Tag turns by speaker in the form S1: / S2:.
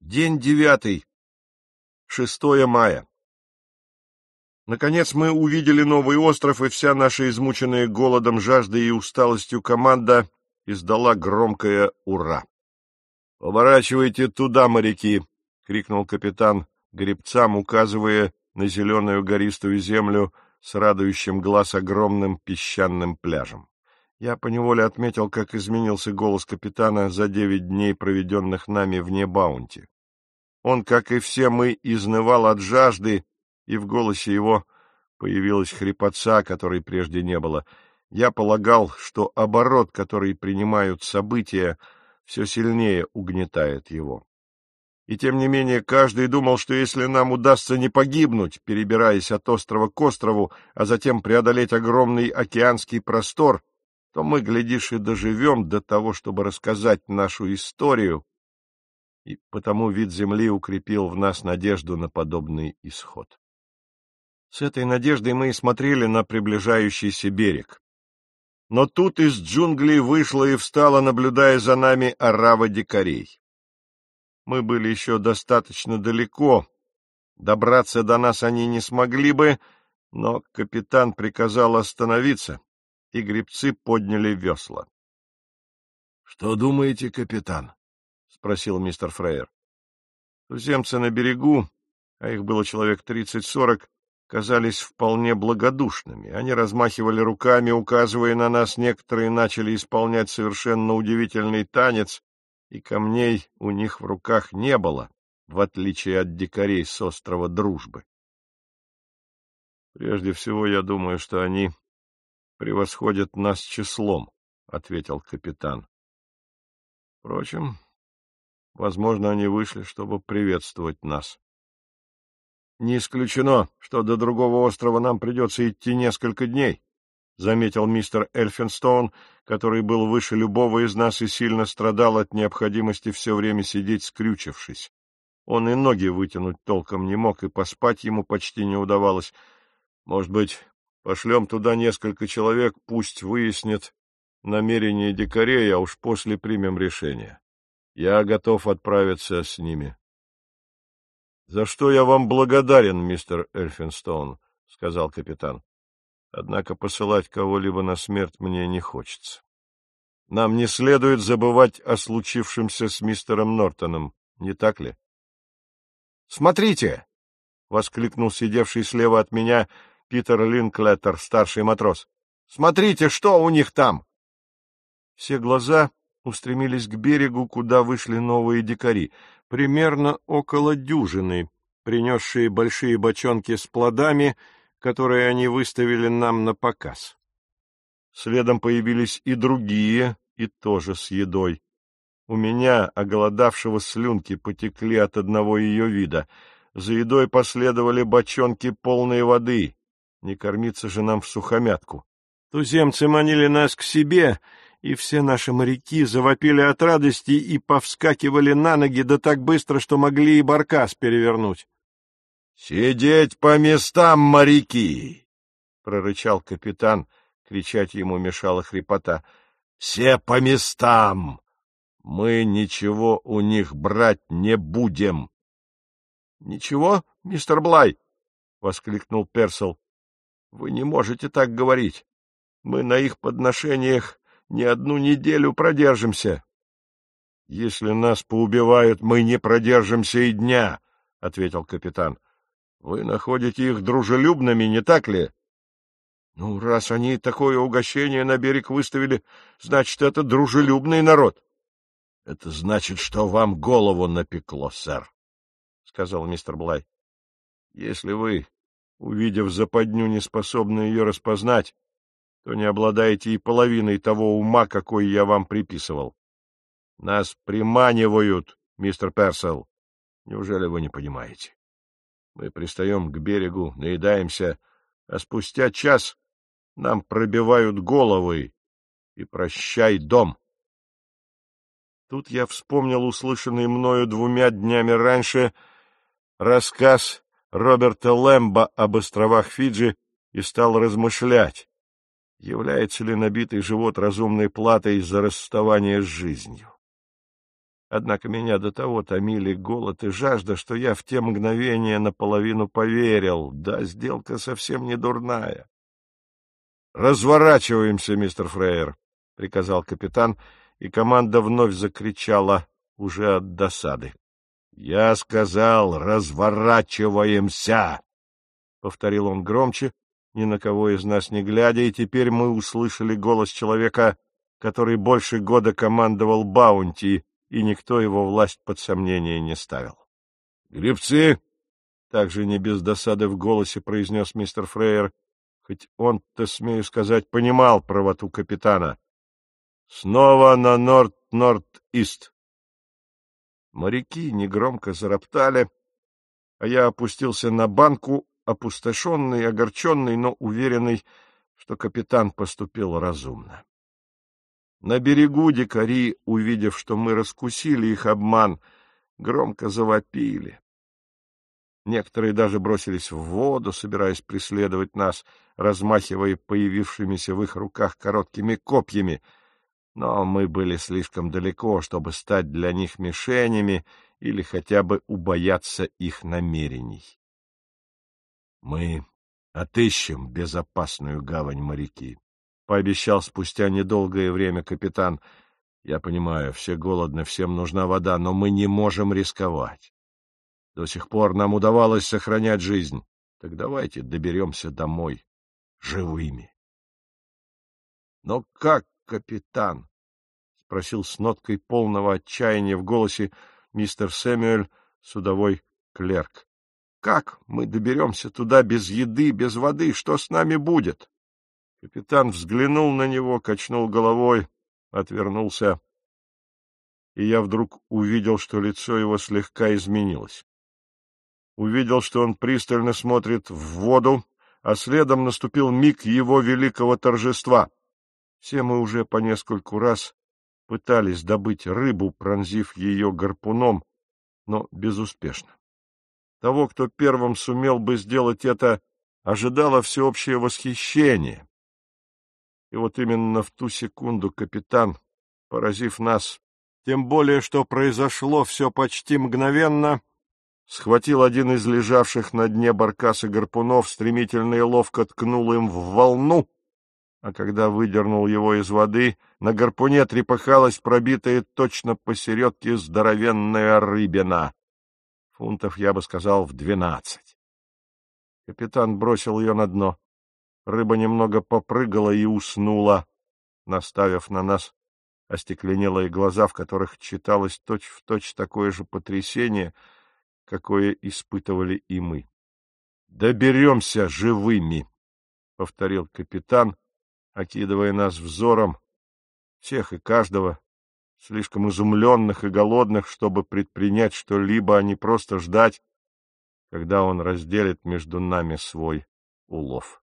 S1: День 9, 6 мая. Наконец мы увидели новый остров, и вся наша измученная голодом, жаждой и усталостью команда издала громкое «Ура!». «Поворачивайте туда, моряки!» — крикнул капитан гребцам, указывая на зеленую гористую землю с радующим глаз огромным песчаным пляжем. Я поневоле отметил, как изменился голос капитана за 9 дней, проведенных нами вне Баунти. Он, как и все мы, изнывал от жажды, и в голосе его появилась хрипотца, которой прежде не было. Я полагал, что оборот, который принимают события, все сильнее угнетает его. И тем не менее каждый думал, что если нам удастся не погибнуть, перебираясь от острова к острову, а затем преодолеть огромный океанский простор, то мы, глядишь, и доживем до того, чтобы рассказать нашу историю, и потому вид земли укрепил в нас надежду на подобный исход. С этой надеждой мы и смотрели на приближающийся берег. Но тут из джунглей вышла и встала, наблюдая за нами, орава дикарей. Мы были еще достаточно далеко, добраться до нас они не смогли бы, но капитан приказал остановиться, и гребцы подняли весла. — Что думаете, капитан? — спросил мистер Фрейер. Туземцы на берегу, а их было человек 30-40, казались вполне благодушными. Они размахивали руками, указывая на нас, некоторые начали исполнять совершенно удивительный танец, и камней у них в руках не было, в отличие от дикарей с острова Дружбы. Прежде всего, я думаю, что они превосходят нас числом, — ответил капитан. Впрочем, возможно, они вышли, чтобы приветствовать нас. Не исключено, что до другого острова нам придется идти несколько дней, — заметил мистер Эльфинстоун, который был выше любого из нас и сильно страдал от необходимости все время сидеть скрючившись. Он и ноги вытянуть толком не мог, и поспать ему почти не удавалось. Может быть, пошлем туда несколько человек, пусть выяснят намерения дикарей, а уж после примем решение. Я готов отправиться с ними. — За что я вам благодарен, мистер Эльфинстоун, — сказал капитан. — Однако посылать кого-либо на смерть мне не хочется. Нам не следует забывать о случившемся с мистером Нортоном, не так ли? — Смотрите! — воскликнул сидевший слева от меня Питер Линклеттер, старший матрос. — Смотрите, что у них там! Все глаза устремились к берегу, куда вышли новые дикари, примерно около дюжины, принесшие большие бочонки с плодами, которые они выставили нам на показ. Следом появились и другие, и тоже с едой. У меня, оголодавшего, слюнки потекли от одного ее вида. За едой последовали бочонки полной воды. Не кормиться же нам всухомятку. Туземцы манили нас к себе, и все наши моряки завопили от радости и повскакивали на ноги, да так быстро, что могли и баркас перевернуть. — Сидеть по местам, моряки! — прорычал капитан, кричать ему мешала хрипота. — Все по местам! Мы ничего у них брать не будем. — Ничего, мистер Блай? — воскликнул Персел. — Вы не можете так говорить. Мы на их подношениях не одну неделю продержимся. — Если нас поубивают, мы не продержимся и дня, — ответил капитан. — Вы находите их дружелюбными, не так ли? — Ну, раз они такое угощение на берег выставили, значит, это дружелюбный народ. — Это значит, что вам голову напекло, сэр, — сказал мистер Блай. — Если вы, увидев западню, не способны ее распознать, то не обладаете и половиной того ума, какой я вам приписывал. Нас приманивают, мистер Персел. Неужели вы не понимаете? Мы пристаем к берегу, наедаемся, а спустя час нам пробивают головы, и прощай дом. Тут я вспомнил услышанный мною 2 днями раньше рассказ Роберта Лэмба об островах Фиджи и стал размышлять, является ли набитый живот разумной платой за расставание с жизнью. Однако меня до того томили голод и жажда, что я в те мгновения наполовину поверил. Да, сделка совсем не дурная. — Разворачиваемся, мистер Фрейер, — приказал капитан, и команда вновь закричала уже от досады. — Я сказал, разворачиваемся! — повторил он громче, ни на кого из нас не глядя, и теперь мы услышали голос человека, который больше года командовал Баунти, и никто его власть под сомнение не ставил. — Гребцы! — также не без досады в голосе произнес мистер Фрейер, хоть он-то, смею сказать, понимал правоту капитана. — Снова на норд-норд-ист. Моряки негромко зароптали, а я опустился на банку, опустошенный, огорченный, но уверенный, что капитан поступил разумно. На берегу дикари, увидев, что мы раскусили их обман, громко завопили. Некоторые даже бросились в воду, собираясь преследовать нас, размахивая появившимися в их руках короткими копьями, но мы были слишком далеко, чтобы стать для них мишенями или хотя бы убояться их намерений. — Мы отыщем безопасную гавань, моряки, — пообещал спустя недолгое время капитан. — Я понимаю, все голодны, всем нужна вода, но мы не можем рисковать. До сих пор нам удавалось сохранять жизнь. Так давайте доберемся домой живыми. — Но как, капитан? — спросил с ноткой полного отчаяния в голосе мистер Сэмюэль, судовой клерк. — Как мы доберемся туда без еды, без воды? Что с нами будет? Капитан взглянул на него, качнул головой, отвернулся, и я вдруг увидел, что лицо его слегка изменилось. Увидел, что он пристально смотрит в воду, а следом наступил миг его великого торжества. Все мы уже по нескольку раз пытались добыть рыбу, пронзив ее гарпуном, но безуспешно. Того, кто первым сумел бы сделать это, ожидало всеобщее восхищение. И вот именно в ту секунду капитан, поразив нас, тем более, что произошло все почти мгновенно, схватил один из лежавших на дне баркаса гарпунов, стремительно и ловко ткнул им в волну, а когда выдернул его из воды, на гарпуне трепыхалась пробитая точно посередке здоровенная рыбина. Фунтов, я бы сказал, в 12. Капитан бросил ее на дно. Рыба немного попрыгала и уснула, наставив на нас остекленелые глаза, в которых читалось точь-в-точь такое же потрясение, какое испытывали и мы. — Доберемся живыми, — повторил капитан, окидывая нас взором, всех и каждого, слишком изумленных и голодных, чтобы предпринять что-либо, а не просто ждать, когда он разделит между нами свой улов.